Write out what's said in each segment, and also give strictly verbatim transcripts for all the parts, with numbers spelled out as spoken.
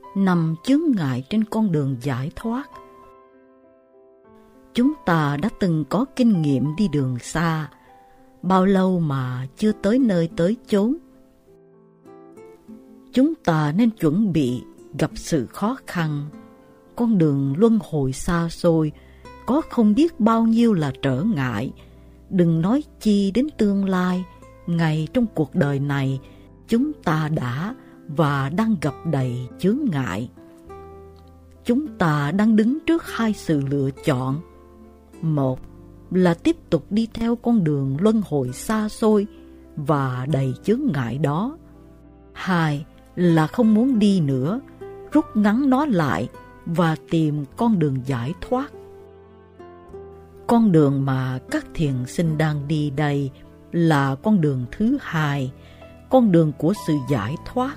nằm chướng ngại trên con đường giải thoát. Chúng ta đã từng có kinh nghiệm đi đường xa, bao lâu mà chưa tới nơi tới chốn. Chúng ta nên chuẩn bị gặp sự khó khăn. Con đường luân hồi xa xôi có không biết bao nhiêu là trở ngại, đừng nói chi đến tương lai. Ngay trong cuộc đời này, chúng ta đã và đang gặp đầy chướng ngại. Chúng ta đang đứng trước hai sự lựa chọn. Một là tiếp tục đi theo con đường luân hồi xa xôi và đầy chướng ngại đó. Hai là không muốn đi nữa, rút ngắn nó lại và tìm con đường giải thoát. Con đường mà các thiền sinh đang đi đây là con đường thứ hai, con đường của sự giải thoát.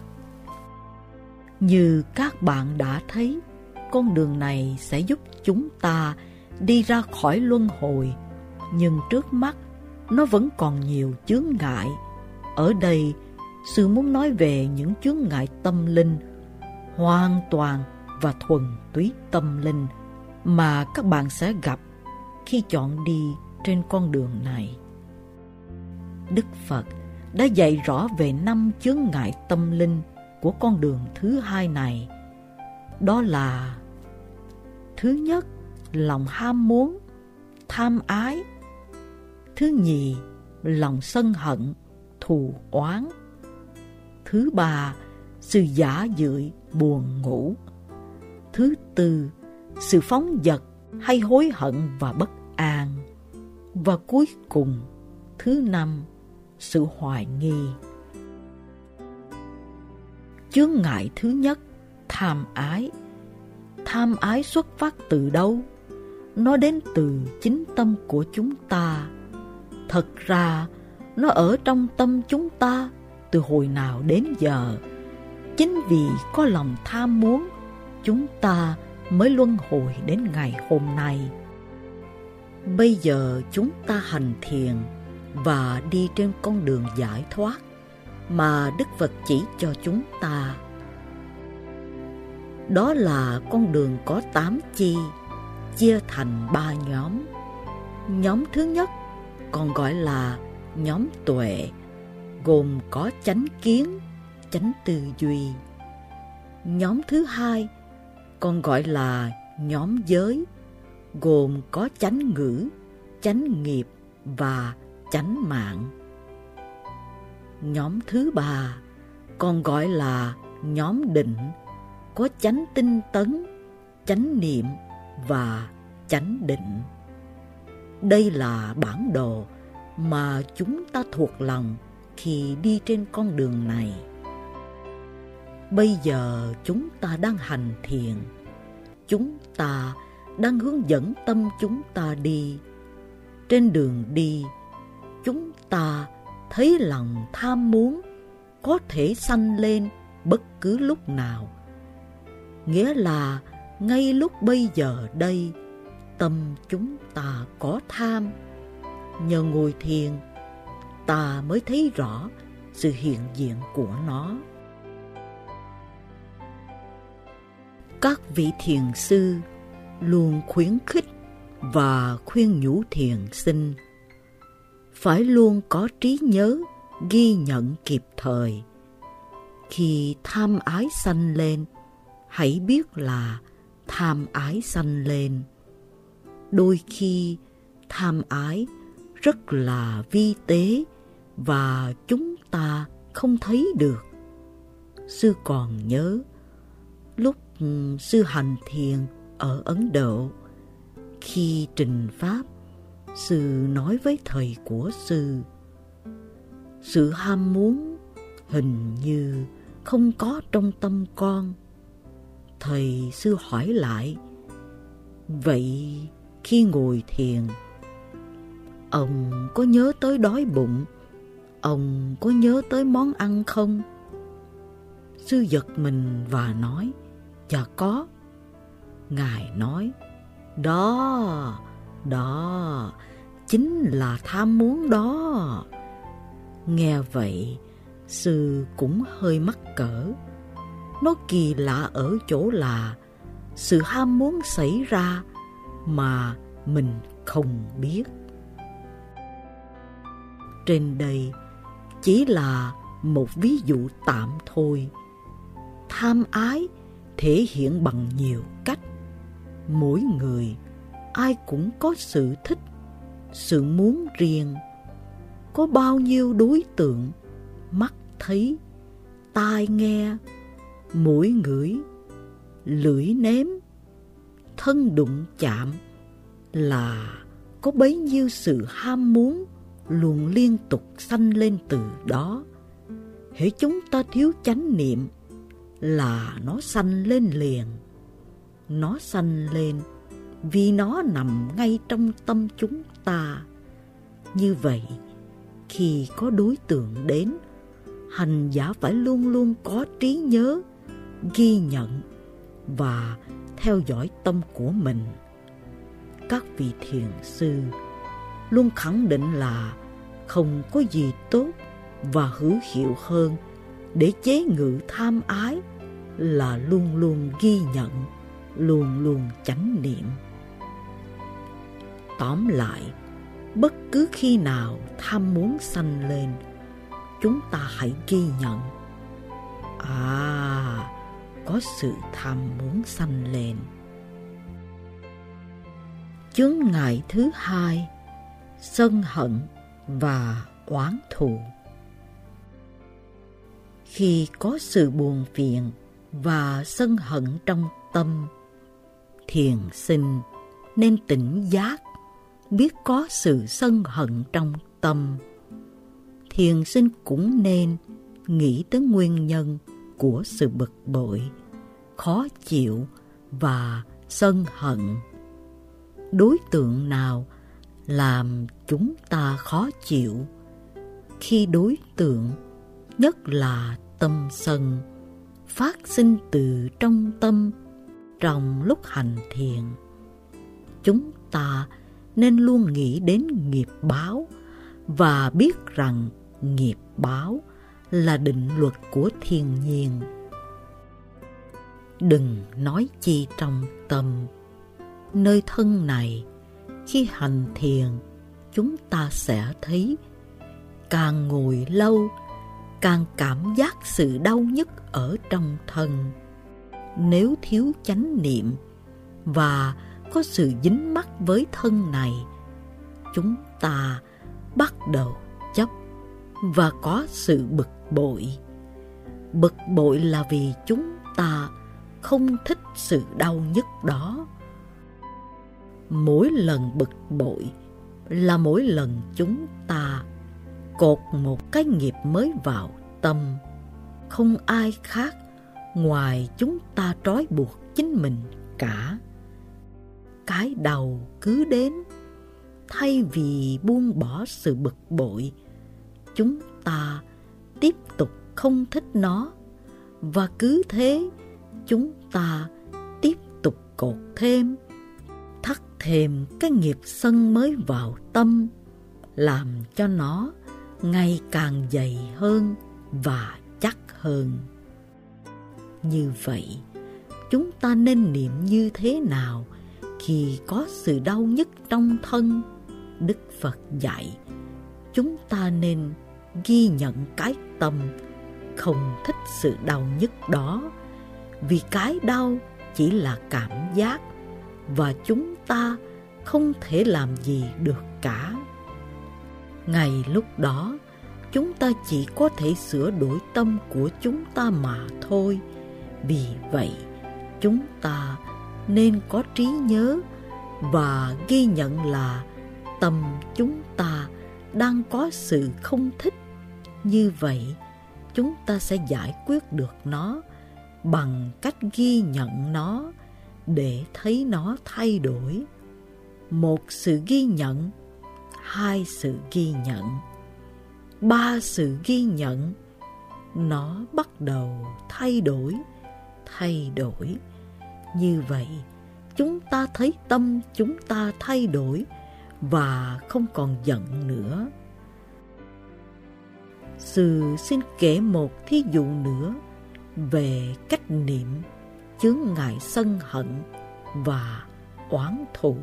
Như các bạn đã thấy, con đường này sẽ giúp chúng ta đi ra khỏi luân hồi, nhưng trước mắt nó vẫn còn nhiều chướng ngại. Ở đây, sư muốn nói về những chướng ngại tâm linh, hoàn toàn và thuần túy tâm linh mà các bạn sẽ gặp khi chọn đi trên con đường này. Đức Phật đã dạy rõ về năm chướng ngại tâm linh của con đường thứ hai này. Đó là: thứ nhất, lòng ham muốn, tham ái; thứ nhì, lòng sân hận, thù oán; thứ ba, sự giả dưỡi, buồn ngủ; thứ tư, sự phóng dật hay hối hận và bất an; và cuối cùng, thứ năm, sự hoài nghi. Chướng ngại thứ nhất, tham ái. Tham ái xuất phát từ đâu? Nó đến từ chính tâm của chúng ta. Thật ra, nó ở trong tâm chúng ta từ hồi nào đến giờ. Chính vì có lòng tham muốn, chúng ta mới luân hồi đến ngày hôm nay. Bây giờ chúng ta hành thiền và đi trên con đường giải thoát mà Đức Phật chỉ cho chúng ta. Đó là con đường có tám chi, chia thành ba nhóm. Nhóm thứ nhất, còn gọi là nhóm tuệ, gồm có chánh kiến, chánh tư duy. Nhóm thứ hai, còn gọi là nhóm giới, gồm có chánh ngữ, chánh nghiệp và chánh mạng. Nhóm thứ ba, còn gọi là nhóm định, có chánh tinh tấn, chánh niệm và chánh định. Đây là bản đồ mà chúng ta thuộc lòng khi đi trên con đường này. Bây giờ chúng ta đang hành thiền. Chúng ta đang hướng dẫn tâm chúng ta đi. Trên đường đi, chúng ta thấy lòng tham muốn có thể sanh lên bất cứ lúc nào. Nghĩa là ngay lúc bây giờ đây, tâm chúng ta có tham. Nhờ ngồi thiền, ta mới thấy rõ sự hiện diện của nó. Các vị thiền sư luôn khuyến khích và khuyên nhủ thiền sinh phải luôn có trí nhớ, ghi nhận kịp thời. Khi tham ái sanh lên, hãy biết là tham ái sanh lên. Đôi khi tham ái rất là vi tế và chúng ta không thấy được. Sư còn nhớ lúc sư hành thiền ở Ấn Độ, khi trình pháp, sư nói với thầy của sư: sự ham muốn hình như không có trong tâm con. Thầy sư hỏi lại: vậy khi ngồi thiền, ông có nhớ tới đói bụng? Ông có nhớ tới món ăn không? Sư giật mình và nói: dạ có. Ngài nói: đó, đó, chính là tham muốn đó. Nghe vậy, sư cũng hơi mắc cỡ. Nó kỳ lạ ở chỗ là sự ham muốn xảy ra mà mình không biết. Trên đây chỉ là một ví dụ tạm thôi. Tham ái thể hiện bằng nhiều cách. Mỗi người, ai cũng có sự thích, sự muốn riêng. Có bao nhiêu đối tượng, mắt thấy, tai nghe, mũi ngửi, lưỡi nếm, thân đụng chạm, là có bấy nhiêu sự ham muốn luôn liên tục sanh lên từ đó. Hễ chúng ta thiếu chánh niệm là nó sanh lên liền. Nó sanh lên vì nó nằm ngay trong tâm chúng ta. Như vậy, khi có đối tượng đến, hành giả phải luôn luôn có trí nhớ, ghi nhận và theo dõi tâm của mình. Các vị thiền sư luôn khẳng định là không có gì tốt và hữu hiệu hơn để chế ngự tham ái là luôn luôn ghi nhận, luôn luôn chánh niệm. Tóm lại, bất cứ khi nào tham muốn sanh lên, chúng ta hãy ghi nhận. À, có sự tham muốn sanh lên. Chướng ngại thứ hai, sân hận và oán thù. Khi có sự buồn phiền và sân hận trong tâm, thiền sinh nên tỉnh giác, biết có sự sân hận trong tâm. Thiền sinh cũng nên nghĩ tới nguyên nhân của sự bực bội, khó chịu và sân hận. Đối tượng nào làm chúng ta khó chịu? Khi đối tượng, nhất là tâm sân, phát sinh từ trong tâm trong lúc hành thiền, chúng ta nên luôn nghĩ đến nghiệp báo và biết rằng nghiệp báo là định luật của thiên nhiên. Đừng nói chi trong tâm. Nơi thân này, khi hành thiền, chúng ta sẽ thấy càng ngồi lâu, càng cảm giác sự đau nhức ở trong thân. Nếu thiếu chánh niệm và có sự dính mắc với thân này, chúng ta bắt đầu chấp và có sự bực bội. Bực bội là vì chúng ta không thích sự đau nhức đó. Mỗi lần bực bội là mỗi lần chúng ta cột một cái nghiệp mới vào tâm. Không ai khác ngoài chúng ta trói buộc chính mình cả. Cái đầu cứ đến, thay vì buông bỏ sự bực bội, chúng ta tiếp tục không thích nó, và cứ thế chúng ta tiếp tục cột thêm, thắt thêm cái nghiệp sân mới vào tâm, làm cho nó ngày càng dày hơn và chắc hơn. Như vậy, chúng ta nên niệm như thế nào khi có sự đau nhức trong thân? Đức Phật dạy chúng ta nên ghi nhận cái tâm không thích sự đau nhức đó, vì cái đau chỉ là cảm giác và chúng ta không thể làm gì được cả. Ngay lúc đó, chúng ta chỉ có thể sửa đổi tâm của chúng ta mà thôi. Vì vậy, chúng ta nên có trí nhớ và ghi nhận là tâm chúng ta đang có sự không thích. Như vậy, chúng ta sẽ giải quyết được nó bằng cách ghi nhận nó để thấy nó thay đổi. Một sự ghi nhận, hai sự ghi nhận, ba sự ghi nhận, nó bắt đầu thay đổi, thay đổi. Như vậy, chúng ta thấy tâm chúng ta thay đổi và không còn giận nữa. Sư xin kể một thí dụ nữa về cách niệm chướng ngại sân hận và oán thù.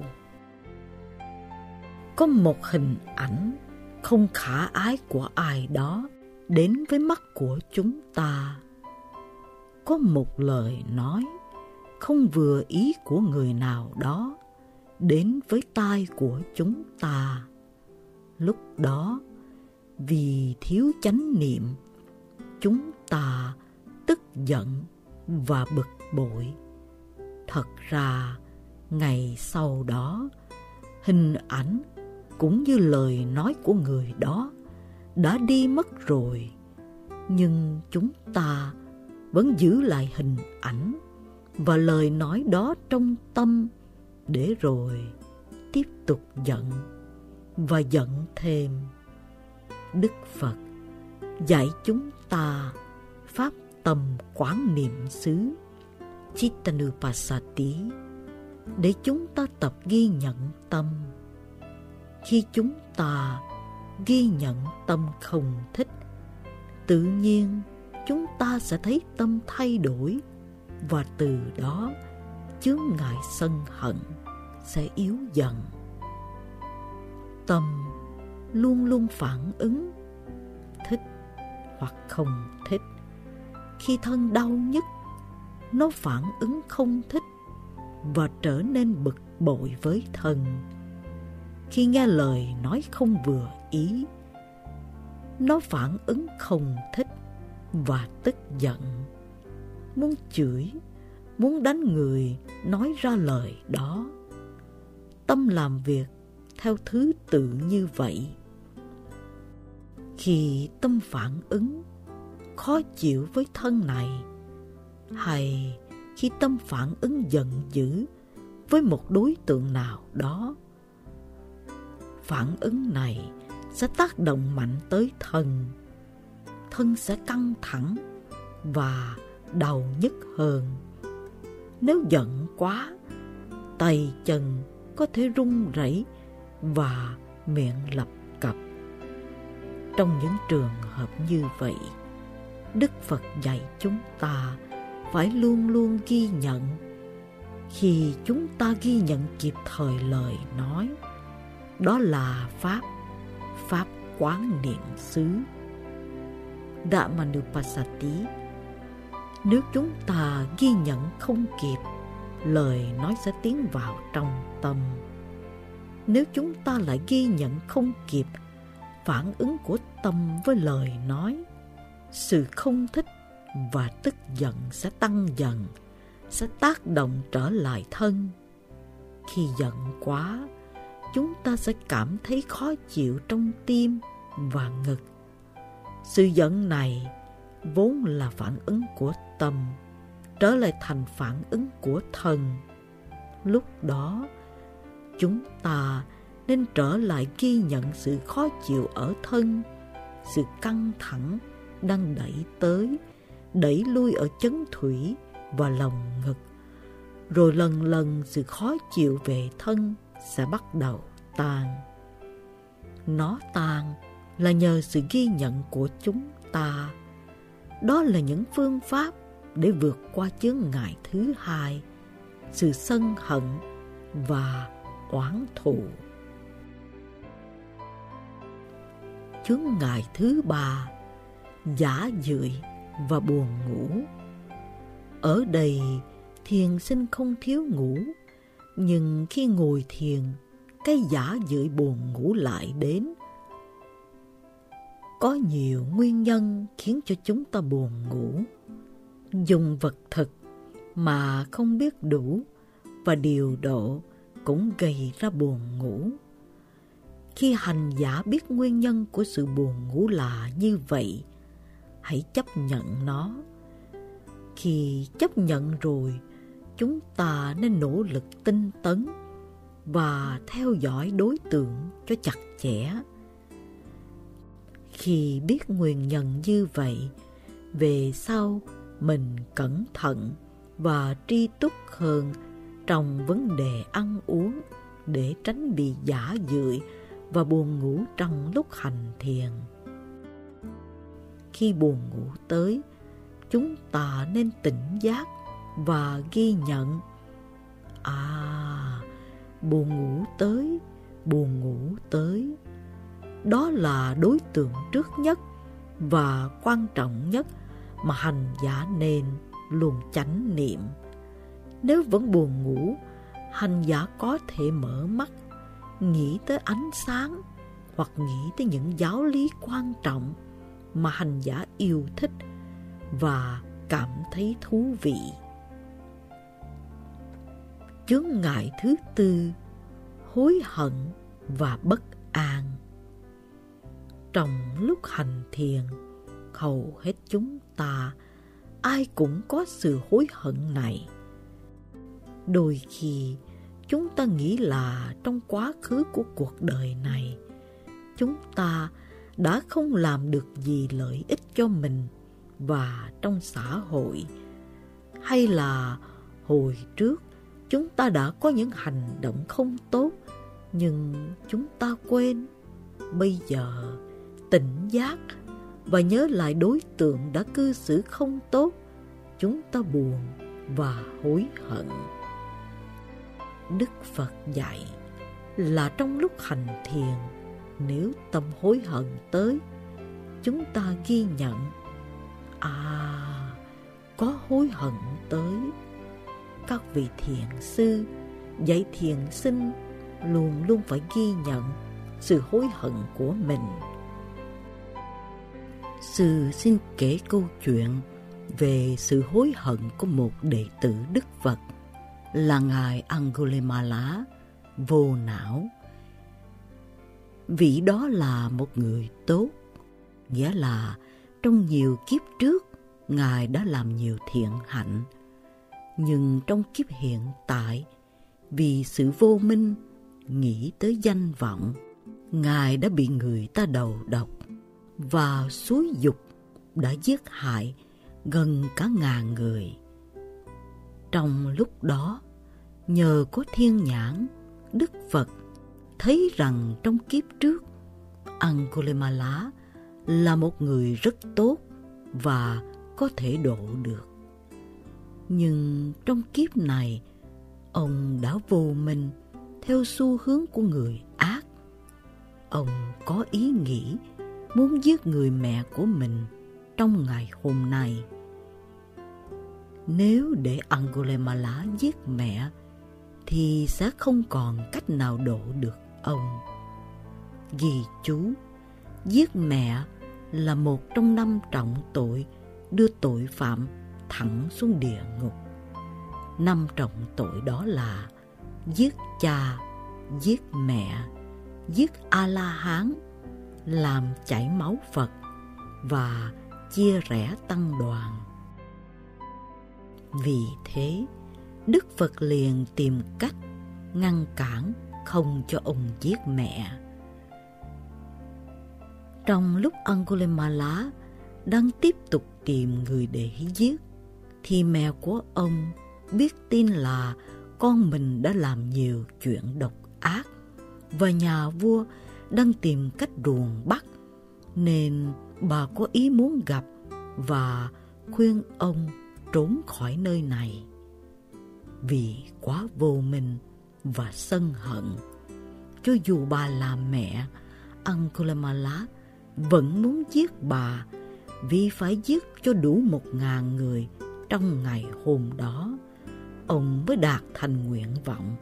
Có một hình ảnh không khả ái của ai đó đến với mắt của chúng ta. Có một lời nói không vừa ý của người nào đó đến với tai của chúng ta. Lúc đó, vì thiếu chánh niệm, chúng ta tức giận và bực bội. Thật ra, ngày sau đó, hình ảnh cũng như lời nói của người đó đã đi mất rồi, nhưng chúng ta vẫn giữ lại hình ảnh và lời nói đó trong tâm, để rồi tiếp tục giận và giận thêm. Đức Phật dạy chúng ta pháp tâm quán niệm xứ Chittanupassati để chúng ta tập ghi nhận tâm. Khi chúng ta ghi nhận tâm không thích, tự nhiên chúng ta sẽ thấy tâm thay đổi, và từ đó chướng ngại sân hận sẽ yếu dần. Tâm luôn luôn phản ứng thích hoặc không thích. Khi thân đau nhức, nó phản ứng không thích và trở nên bực bội với thân. Khi nghe lời nói không vừa ý, nó phản ứng không thích và tức giận, muốn chửi, muốn đánh người nói ra lời đó. Tâm làm việc theo thứ tự như vậy. Khi tâm phản ứng khó chịu với thân này, hay khi tâm phản ứng giận dữ với một đối tượng nào đó, phản ứng này sẽ tác động mạnh tới thân. Thân sẽ căng thẳng và đau nhức hơn. Nếu giận quá, tay chân có thể run rẩy và miệng lập cập. Trong những trường hợp như vậy, Đức Phật dạy chúng ta phải luôn luôn ghi nhận. Khi chúng ta ghi nhận kịp thời lời nói, đó là Pháp, Pháp quán niệm xứ Dhammanupassati. Nếu chúng ta ghi nhận không kịp, lời nói sẽ tiến vào trong tâm. Nếu chúng ta lại ghi nhận không kịp phản ứng của tâm với lời nói, sự không thích và tức giận sẽ tăng dần, sẽ tác động trở lại thân. Khi giận quá, chúng ta sẽ cảm thấy khó chịu trong tim và ngực. Sự giận này vốn là phản ứng của tâm, trở lại thành phản ứng của thân. Lúc đó, chúng ta nên trở lại ghi nhận sự khó chịu ở thân, sự căng thẳng đang đẩy tới, đẩy lui ở chấn thủy và lồng ngực. Rồi lần lần sự khó chịu về thân sẽ bắt đầu tan. Nó tan là nhờ sự ghi nhận của chúng ta. Đó là những phương pháp để vượt qua chướng ngại thứ hai, sự sân hận và oán thù. Chướng ngại thứ ba, giả dưỡi và buồn ngủ. Ở đây, thiền sinh không thiếu ngủ, nhưng khi ngồi thiền, cái giả dưỡi buồn ngủ lại đến. Có nhiều nguyên nhân khiến cho chúng ta buồn ngủ. Dùng vật thực mà không biết đủ và điều độ cũng gây ra buồn ngủ. Khi hành giả biết nguyên nhân của sự buồn ngủ là như vậy, hãy chấp nhận nó. Khi chấp nhận rồi, chúng ta nên nỗ lực tinh tấn và theo dõi đối tượng cho chặt chẽ. Khi biết nguyên nhân như vậy, về sau mình cẩn thận và tri túc hơn trong vấn đề ăn uống để tránh bị giả dưỡi và buồn ngủ trong lúc hành thiền. Khi buồn ngủ tới, chúng ta nên tỉnh giác và ghi nhận. À, buồn ngủ tới, buồn ngủ tới. Đó là đối tượng trước nhất và quan trọng nhất mà hành giả nên luôn chánh niệm. Nếu vẫn buồn ngủ, hành giả có thể mở mắt, nghĩ tới ánh sáng hoặc nghĩ tới những giáo lý quan trọng mà hành giả yêu thích và cảm thấy thú vị. Chướng ngại thứ tư, hối hận và bất an. Trong lúc hành thiền, hầu hết chúng ta ai cũng có sự hối hận này. Đôi khi chúng ta nghĩ là trong quá khứ của cuộc đời này, chúng ta đã không làm được gì lợi ích cho mình và trong xã hội, hay là hồi trước chúng ta đã có những hành động không tốt nhưng chúng ta quên. Bây giờ tỉnh giác và nhớ lại đối tượng đã cư xử không tốt, chúng ta buồn và hối hận. Đức Phật dạy là trong lúc hành thiền, nếu tâm hối hận tới, chúng ta ghi nhận. À, có hối hận tới. Các vị thiền sư dạy thiền sinh luôn luôn phải ghi nhận sự hối hận của mình. Sư xin kể câu chuyện về sự hối hận của một đệ tử Đức Phật là Ngài Angulimala vô não. Vị đó là một người tốt, nghĩa là trong nhiều kiếp trước Ngài đã làm nhiều thiện hạnh. Nhưng trong kiếp hiện tại, vì sự vô minh, nghĩ tới danh vọng, Ngài đã bị người ta đầu độc và xúi dục đã giết hại gần cả ngàn người. Trong lúc đó, nhờ có thiên nhãn, Đức Phật thấy rằng trong kiếp trước, Angulimala là một người rất tốt và có thể độ được. Nhưng trong kiếp này, ông đã vô minh theo xu hướng của người ác. Ông có ý nghĩ muốn giết người mẹ của mình trong ngày hôm nay. Nếu để Angulimala giết mẹ thì sẽ không còn cách nào độ được ông. Ghi chú, giết mẹ là một trong năm trọng tội đưa tội phạm thẳng xuống địa ngục. Năm trọng tội đó là giết cha, giết mẹ, giết A-la-hán, làm chảy máu Phật và chia rẽ tăng đoàn. Vì thế, Đức Phật liền tìm cách ngăn cản không cho ông giết mẹ. Trong lúc Angulimala đang tiếp tục tìm người để giết, thì mẹ của ông biết tin là con mình đã làm nhiều chuyện độc ác và nhà vua đang tìm cách ruồng bắt, nên bà có ý muốn gặp và khuyên ông trốn khỏi nơi này. Vì quá vô minh và sân hận, cho dù bà là mẹ, Angulimala vẫn muốn giết bà, vì phải giết cho đủ một ngàn người trong ngày hôm đó, ông mới đạt thành nguyện vọng.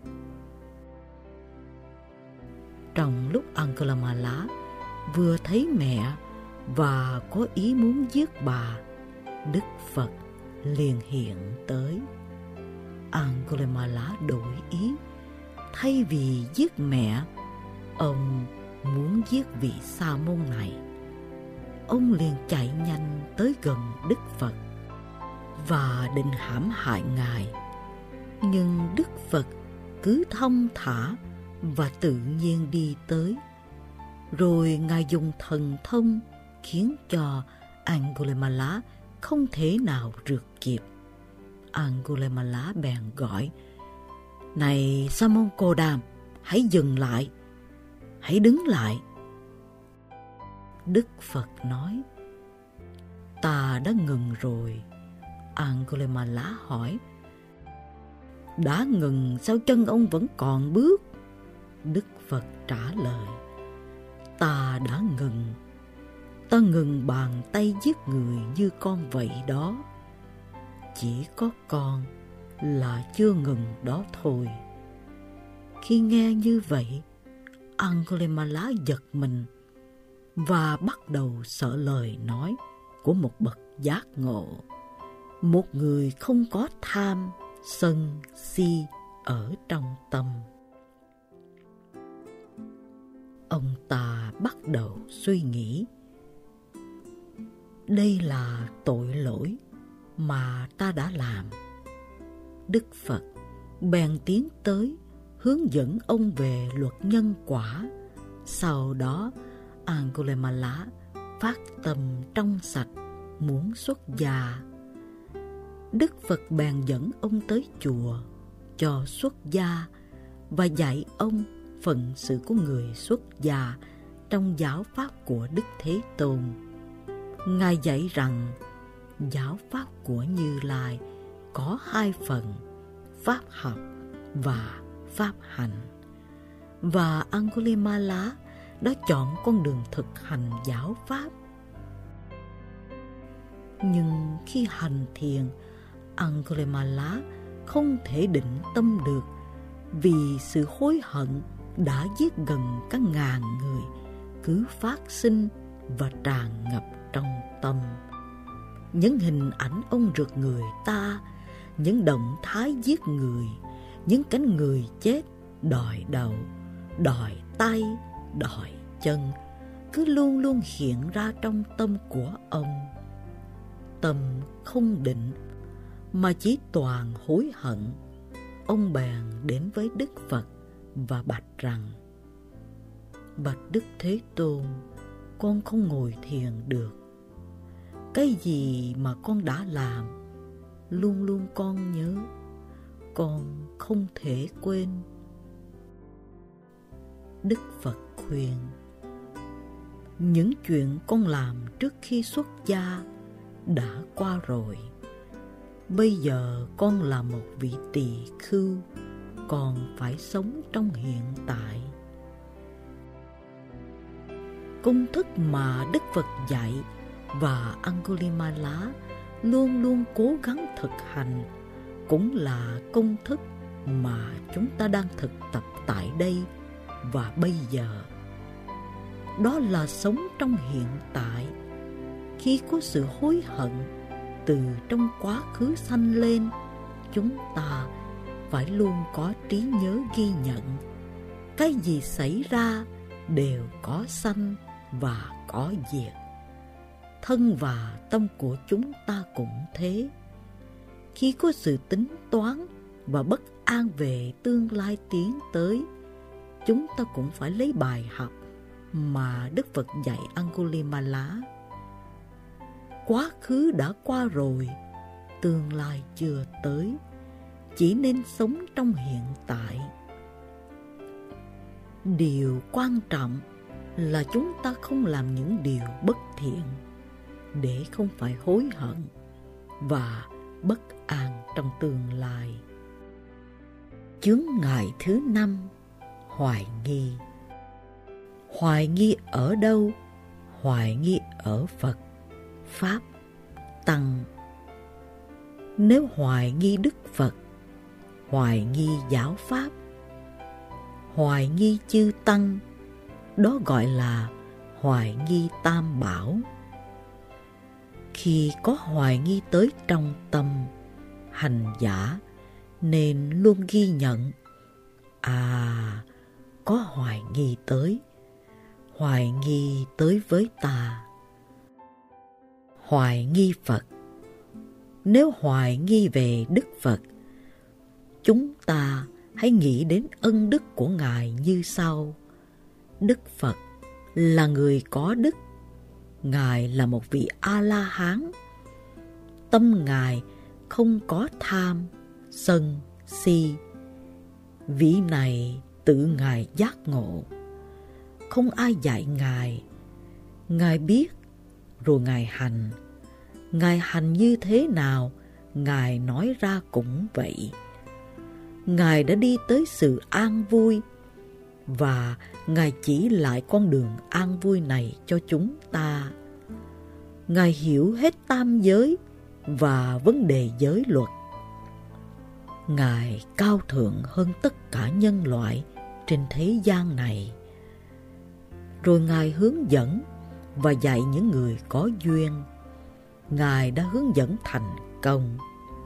Trong lúc Angulimala vừa thấy mẹ và có ý muốn giết bà, Đức Phật liền hiện tới. Angulimala đổi ý, thay vì giết mẹ, ông muốn giết vị sa môn này. Ông liền chạy nhanh tới gần Đức Phật và định hãm hại Ngài. Nhưng Đức Phật cứ thong thả và tự nhiên đi tới. Rồi Ngài dùng thần thông khiến cho Angulimala không thể nào rượt kịp. Angulimala bèn gọi: "Này Sa môn Cồ Đàm, hãy dừng lại, hãy đứng lại." Đức Phật nói: "Ta đã ngừng rồi, Angulimala hỏi. Đã ngừng sao chân ông vẫn còn bước? Đức Phật trả lời. Ta đã ngừng. Ta ngừng bàn tay giết người như con vậy đó. Chỉ có con là chưa ngừng đó thôi. Khi nghe như vậy, Angulimala giật mình và bắt đầu sợ lời nói của một bậc giác ngộ, một người không có tham, sân, si ở trong tâm. Ông ta bắt đầu suy nghĩ. Đây là tội lỗi mà ta đã làm. Đức Phật bèn tiến tới hướng dẫn ông về luật nhân quả. Sau đó Angulimala phát tâm trong sạch muốn xuất gia. Đức Phật bèn dẫn ông tới chùa cho xuất gia và dạy ông phận sự của người xuất gia trong giáo pháp của Đức Thế Tôn. Ngài dạy rằng giáo pháp của Như Lai có hai phần, pháp học và pháp hành. Và Angulimala đã chọn con đường thực hành giáo pháp. Nhưng khi hành thiền, Angulimala không thể định tâm được vì sự hối hận đã giết gần cả ngàn người cứ phát sinh và tràn ngập trong tâm. Những hình ảnh ông rượt người ta, những động thái giết người, những cánh người chết đòi đầu, đòi tay, đòi chân cứ luôn luôn hiện ra trong tâm của ông. Tâm không định mà chỉ toàn hối hận. Ông bèn đến với Đức Phật và bạch rằng: Bạch Đức Thế Tôn, con không ngồi thiền được. Cái gì mà con đã làm, luôn luôn con nhớ, con không thể quên. Đức Phật khuyên: những chuyện con làm trước khi xuất gia đã qua rồi. Bây giờ con là một vị tỳ khưu, còn phải sống trong hiện tại. Công thức mà Đức Phật dạy và Angulimala luôn luôn cố gắng thực hành cũng là công thức mà chúng ta đang thực tập tại đây và bây giờ. Đó là sống trong hiện tại. Khi có sự hối hận từ trong quá khứ sanh lên, chúng ta phải luôn có trí nhớ ghi nhận. Cái gì xảy ra đều có sanh và có diệt. Thân và tâm của chúng ta cũng thế. Khi có sự tính toán và bất an về tương lai tiến tới, chúng ta cũng phải lấy bài học mà Đức Phật dạy Angulimala. Quá khứ đã qua rồi, tương lai chưa tới, chỉ nên sống trong hiện tại. Điều quan trọng là chúng ta không làm những điều bất thiện để không phải hối hận và bất an trong tương lai. Chướng ngại thứ năm: hoài nghi. Hoài nghi ở đâu? Hoài nghi ở Phật, Pháp, Tăng. Nếu hoài nghi Đức Phật, hoài nghi giáo Pháp, hoài nghi chư Tăng, đó gọi là hoài nghi Tam Bảo. Khi có hoài nghi tới trong tâm, hành giả nên luôn ghi nhận: à, có hoài nghi tới, hoài nghi tới với ta. Hoài nghi Phật. Nếu hoài nghi về Đức Phật, chúng ta hãy nghĩ đến ân đức của Ngài như sau. Đức Phật là người có đức. Ngài là một vị A-la-hán. Tâm Ngài không có tham, sân, si. Vị này tự Ngài giác ngộ. Không ai dạy Ngài. Ngài biết, rồi Ngài hành. Ngài hành như thế nào, Ngài nói ra cũng vậy. Ngài đã đi tới sự an vui, và Ngài chỉ lại con đường an vui này cho chúng ta. Ngài hiểu hết tam giới và vấn đề giới luật. Ngài cao thượng hơn tất cả nhân loại trên thế gian này. Rồi Ngài hướng dẫn và dạy những người có duyên. Ngài đã hướng dẫn thành công.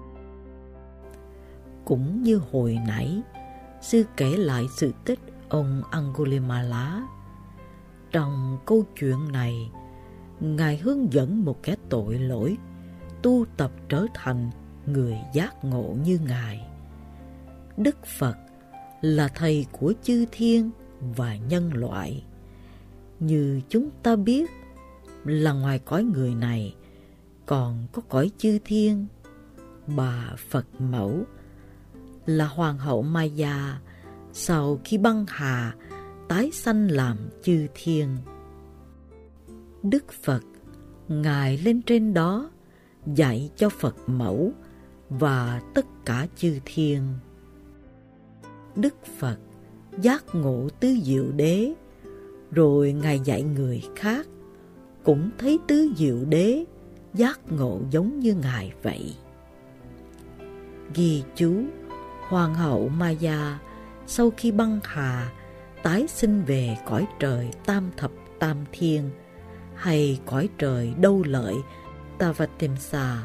Cũng như hồi nãy, sư kể lại sự tích ông Angulimala. Trong câu chuyện này, Ngài hướng dẫn một kẻ tội lỗi tu tập trở thành người giác ngộ như Ngài. Đức Phật là thầy của chư thiên và nhân loại. Như chúng ta biết là ngoài cõi người này còn có cõi chư thiên. Bà Phật Mẫu là Hoàng hậu Maya sau khi băng hà tái sanh làm chư thiên. Đức Phật, Ngài lên trên đó dạy cho Phật Mẫu và tất cả chư thiên. Đức Phật giác ngộ tứ diệu đế, rồi Ngài dạy người khác cũng thấy tứ diệu đế giác ngộ giống như Ngài vậy. Ghi chú: Hoàng hậu Maya sau khi băng hà tái sinh về cõi trời tam thập tam thiên, hay cõi trời đâu lợi Tavatimsa.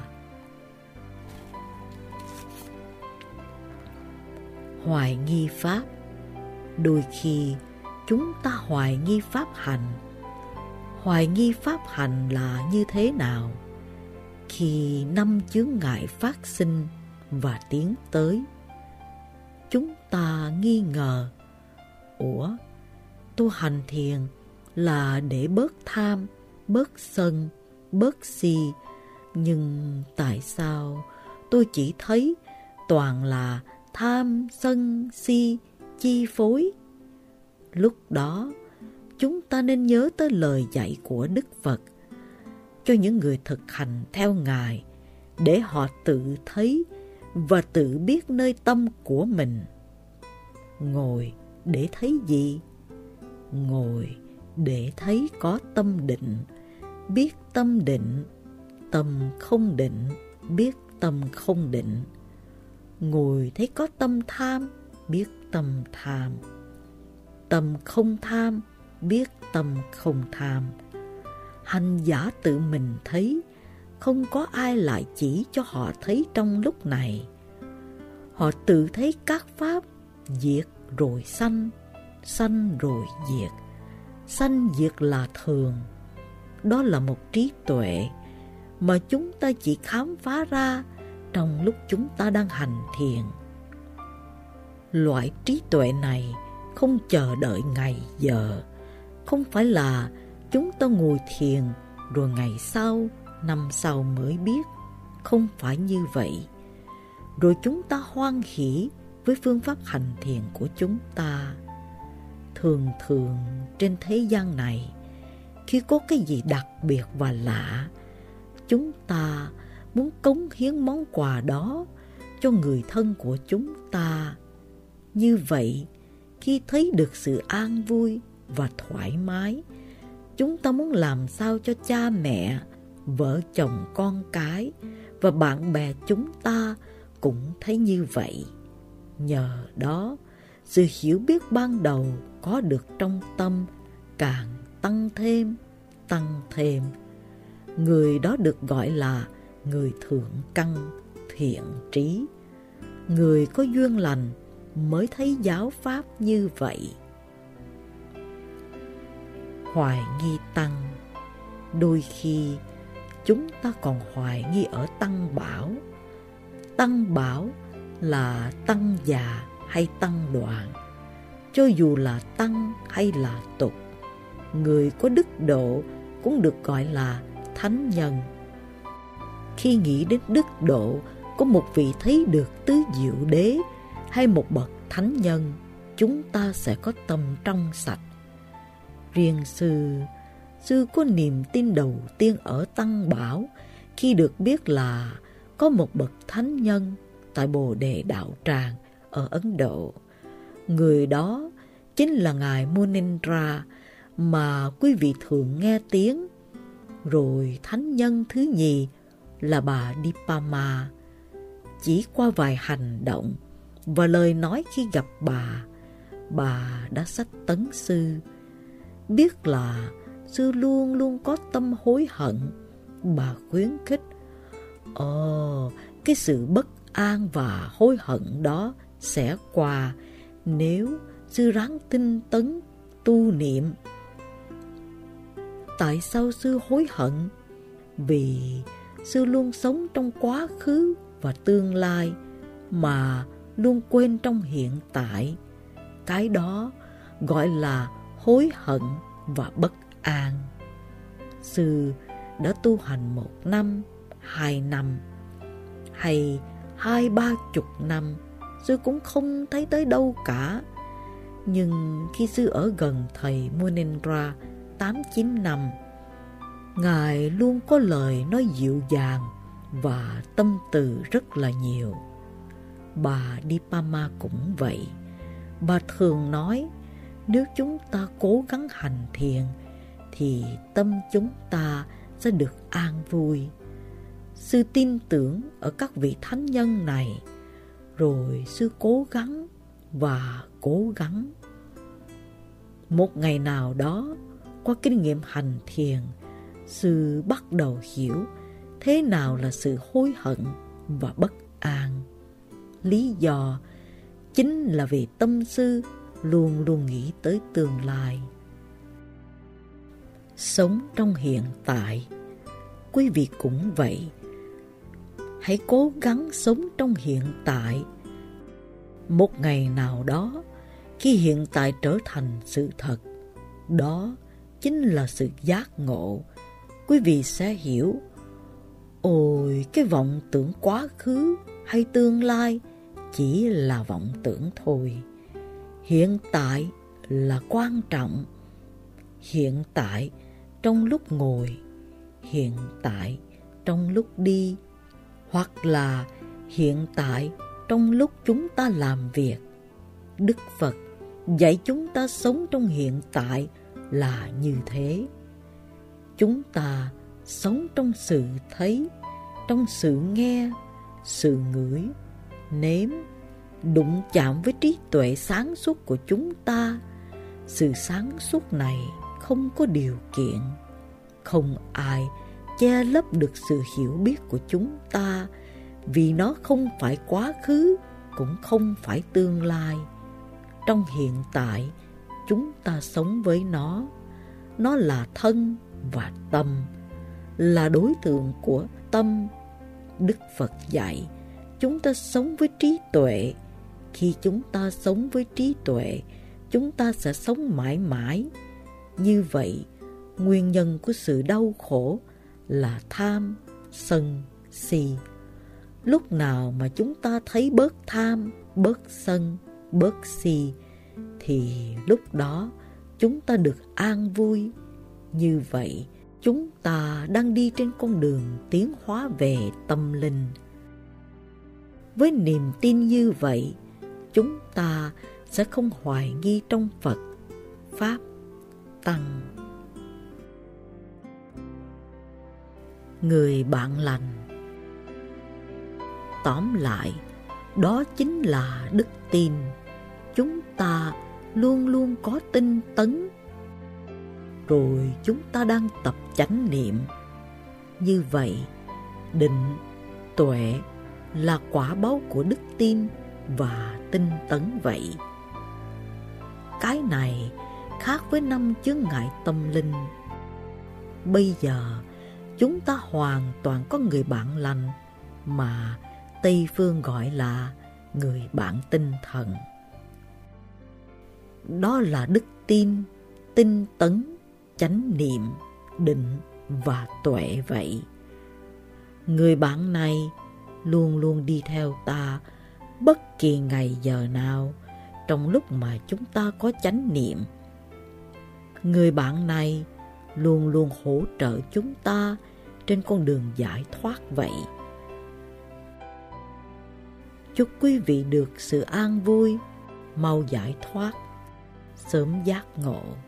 Hoài nghi pháp. Đôi khi chúng ta hoài nghi pháp hành. Hoài nghi pháp hành là như thế nào? Khi năm chướng ngại phát sinh và tiến tới, chúng ta nghi ngờ: Ủa, tu hành thiền là để bớt tham, bớt sân, bớt si, nhưng tại sao tôi chỉ thấy toàn là tham, sân, si chi phối? Lúc đó, chúng ta nên nhớ tới lời dạy của Đức Phật cho những người thực hành theo Ngài, để họ tự thấy và tự biết nơi tâm của mình. Ngồi để thấy gì? Ngồi để thấy có tâm định, biết tâm định. Tâm không định, biết tâm không định. Ngồi thấy có tâm tham, biết tâm tham. Tâm không tham, biết tâm không tham. Hành giả tự mình thấy, không có ai lại chỉ cho họ thấy trong lúc này. Họ tự thấy các pháp diệt rồi sanh, sanh rồi diệt. Sanh diệt là thường. Đó là một trí tuệ mà chúng ta chỉ khám phá ra trong lúc chúng ta đang hành thiền. Loại trí tuệ này không chờ đợi ngày giờ. Không phải là chúng ta ngồi thiền rồi ngày sau, năm sau mới biết. Không phải như vậy. Rồi chúng ta hoan hỷ với phương pháp hành thiền của chúng ta. Thường thường trên thế gian này, khi có cái gì đặc biệt và lạ, chúng ta muốn cống hiến món quà đó cho người thân của chúng ta. Như vậy, khi thấy được sự an vui và thoải mái, chúng ta muốn làm sao cho cha mẹ, vợ chồng con cái và bạn bè chúng ta cũng thấy như vậy. Nhờ đó, sự hiểu biết ban đầu có được trong tâm càng tăng thêm, tăng thêm. Người đó được gọi là người thượng căn, thiện trí. Người có duyên lành mới thấy giáo pháp như vậy. Hoài nghi tăng. Đôi khi chúng ta còn hoài nghi ở tăng bảo. Tăng bảo là tăng già hay tăng đoạn, cho dù là tăng hay là tục. Người có đức độ cũng được gọi là thánh nhân. Khi nghĩ đến đức độ có một vị thấy được tứ diệu đế hay một bậc thánh nhân, chúng ta sẽ có tâm trong sạch. Riêng sư, sư có niềm tin đầu tiên ở tăng bảo khi được biết là Có một bậc thánh nhân tại Bồ Đề Đạo Tràng ở Ấn Độ. Người đó chính là Ngài Munindra mà quý vị thường nghe tiếng. Rồi thánh nhân thứ nhì là bà Dipama. Chỉ qua vài hành động và lời nói khi gặp bà, bà đã xách tấn sư. Biết là sư luôn luôn có tâm hối hận, bà khuyến khích: Ồ, cái sự bất an và hối hận đó sẽ qua nếu sư ráng tinh tấn tu niệm. Tại sao sư hối hận? Vì sư luôn sống trong quá khứ và tương lai mà luôn quên trong hiện tại. Cái đó gọi là hối hận và bất an. Sư đã tu hành một năm, hai năm, hay hai ba chục năm, sư cũng không thấy tới đâu cả. Nhưng khi sư ở gần thầy Munindra tám chín năm, Ngài luôn có lời nói dịu dàng và tâm từ rất là nhiều. Bà Dipama cũng vậy. Bà thường nói, nếu chúng ta cố gắng hành thiền thì tâm chúng ta sẽ được an vui. Sư tin tưởng ở các vị thánh nhân này, rồi sư cố gắng và cố gắng. Một ngày nào đó, qua kinh nghiệm hành thiền, sư bắt đầu hiểu thế nào là sự hối hận và bất an. Lý do chính là vì tâm sư luôn luôn nghĩ tới tương lai. Sống trong hiện tại. Quý vị cũng vậy. Hãy cố gắng sống trong hiện tại. Một ngày nào đó, khi hiện tại trở thành sự thật, đó chính là sự giác ngộ. Quý vị sẽ hiểu, ôi, cái vọng tưởng quá khứ hay tương lai chỉ là vọng tưởng thôi. Hiện tại là quan trọng. Hiện tại trong lúc ngồi, hiện tại trong lúc đi, hoặc là hiện tại trong lúc chúng ta làm việc. Đức Phật dạy chúng ta sống trong hiện tại là như thế. Chúng ta sống trong sự thấy, trong sự nghe, sự ngửi, nếm, đụng chạm với trí tuệ sáng suốt của chúng ta. Sự sáng suốt này không có điều kiện. Không ai che lấp được sự hiểu biết của chúng ta, vì nó không phải quá khứ, cũng không phải tương lai. Trong hiện tại, chúng ta sống với nó. Nó là thân và tâm, là đối tượng của tâm. Đức Phật dạy chúng ta sống với trí tuệ. Khi chúng ta sống với trí tuệ, chúng ta sẽ sống mãi mãi. Như vậy, nguyên nhân của sự đau khổ là tham, sân, si. Lúc nào mà chúng ta thấy bớt tham, bớt sân, bớt si, thì lúc đó chúng ta được an vui. Như vậy, chúng ta đang đi trên con đường tiến hóa về tâm linh. Với niềm tin như vậy, chúng ta sẽ không hoài nghi trong Phật, Pháp, Tăng. Người bạn lành. Tóm lại, đó chính là đức tin. Chúng ta luôn luôn có tinh tấn. Rồi chúng ta đang tập chánh niệm. Như vậy, định, tuệ là quả báo của đức tin và tinh tấn vậy. Cái này khác với năm chướng ngại tâm linh. Bây giờ, chúng ta hoàn toàn có người bạn lành mà Tây Phương gọi là người bạn tinh thần. Đó là đức tin, tinh tấn, chánh niệm, định và tuệ vậy. Người bạn này luôn luôn đi theo ta bất kỳ ngày giờ nào trong lúc mà chúng ta có chánh niệm. Người bạn này luôn luôn hỗ trợ chúng ta trên con đường giải thoát vậy. chúc quý vị được sự an vui, mau giải thoát, sớm giác ngộ.